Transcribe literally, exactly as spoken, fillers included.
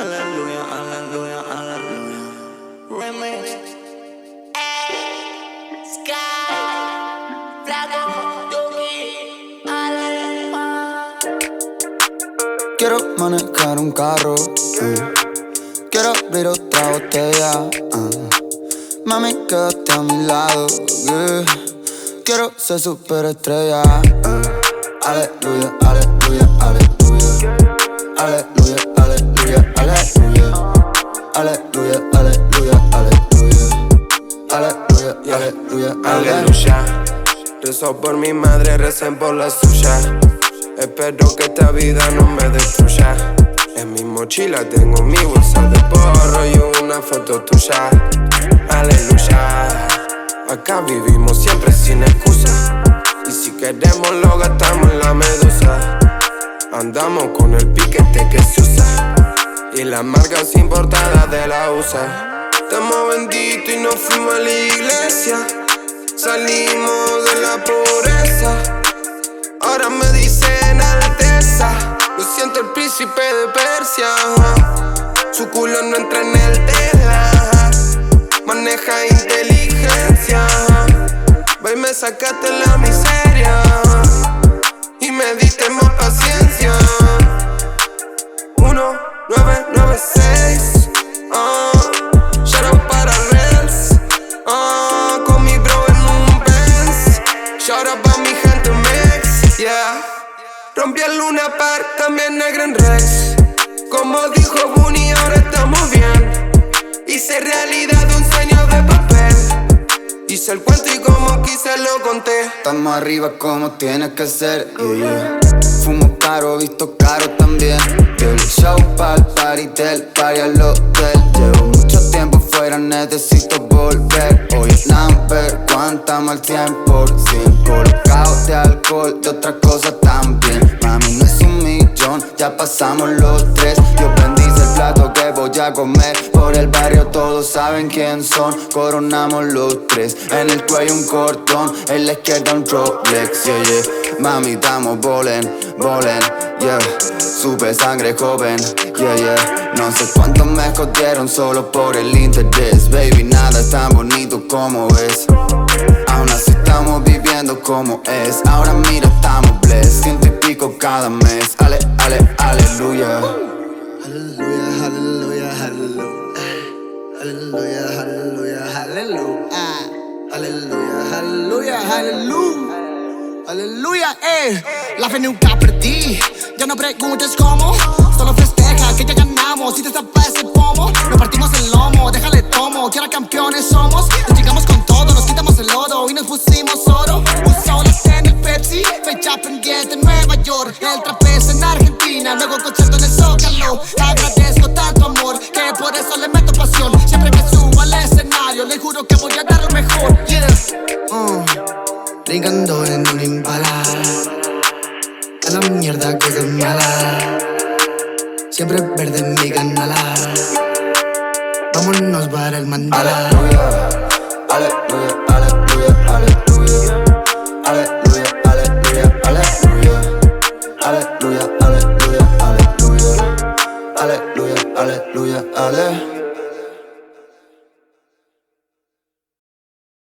Aleluya, aleluya, aleluya. Remix. Sky, Flaco, Yogi, Alema. Quiero manejar un carro, eh. Quiero abrir otra botella, uh. Mami, quédate a mi lado, yeah. Quiero ser superestrella, uh. Aleluya, aleluya, aleluya. Aleluya, aleluya, aleluya. Aleluya, aleluya, aleluya. Aleluya, aleluya, Aleluya. Rezo por mi madre, recen por la suya. Espero que esta vida no me destruya. En mi mochila tengo mi bolsa de porro y una foto tuya. Aleluya. Acá vivimos siempre sin excusa. Y si queremos lo gastamos en la medusa. Andamos con el piquete que se usa y las marcas importadas de la U S A. Estamos benditos y nos fuimos a la iglesia. Salimos de la pobreza. Ahora me dicen Alteza. Lo siento, el príncipe de Persia. Su culo no entra en el Tesla. Maneja inteligencia. Ve, me sacaste la miseria y me diste más paciencia. Uno, nueve, nueve, seis. Uh, shout out para Rels. Uh, con mi bro en un Benz. Shout out pa' mi gente Mex. Yeah. Rompí el Luna Park, también el Gran Rex. Como dijo Bunny, ahora estamos bien. Hice realidad un sueño de papel. Hice el cuento y como quise lo conté. Estamos arriba como tiene que ser, yeah, yeah. Fumo caro, visto caro también. Del show pa'l party, del party al hotel. Llevo mucho tiempo fuera, necesito volver. Hoy es number, cuánta mal tiempo. Sin colocado de alcohol, de otras cosas también. Mami, no es un millón, ya pasamos los tres. Dios bendice el plato que voy a comer. Por el barrio todos saben quién son. Coronamos los tres, en el cuello un cordón, en la izquierda un Rolex, yeah, yeah. Mami, estamos bolen, bolen, yeah. Supe sangre joven, yeah, yeah. No sé cuántos me jodieron solo por el interés. Baby, nada es tan bonito como es. Aún así estamos viviendo como es. Ahora mira, estamos blessed. Ciento y pico cada mes. Ale, ale, aleluya. Aleluya, aleluya, aleluya. Aleluya, aleluya, aleluya. Aleluya, aleluya, aleluya. Aleluya, eh. La fe nunca perdí, ya no preguntes cómo. Solo festeja que ya ganamos y te tapa ese pomo. Nos partimos el lomo, déjale tomo, que ahora campeones somos. Nos llegamos con todo, nos quitamos el lodo y nos pusimos oro. Un solo en el Pepsi, fecha pendiente en Nueva York. El trapez en Argentina, luego concierto en el Zócalo. Agradezco tanto amor, que por eso le meto pasión. Siempre que subo al escenario, le juro que voy a dar lo mejor, yeah. Uh, brincando en un Impala. A la mierda, cosas malas. Siempre verde en mi canala. Vámonos para el mandala. Aleluya, aleluya,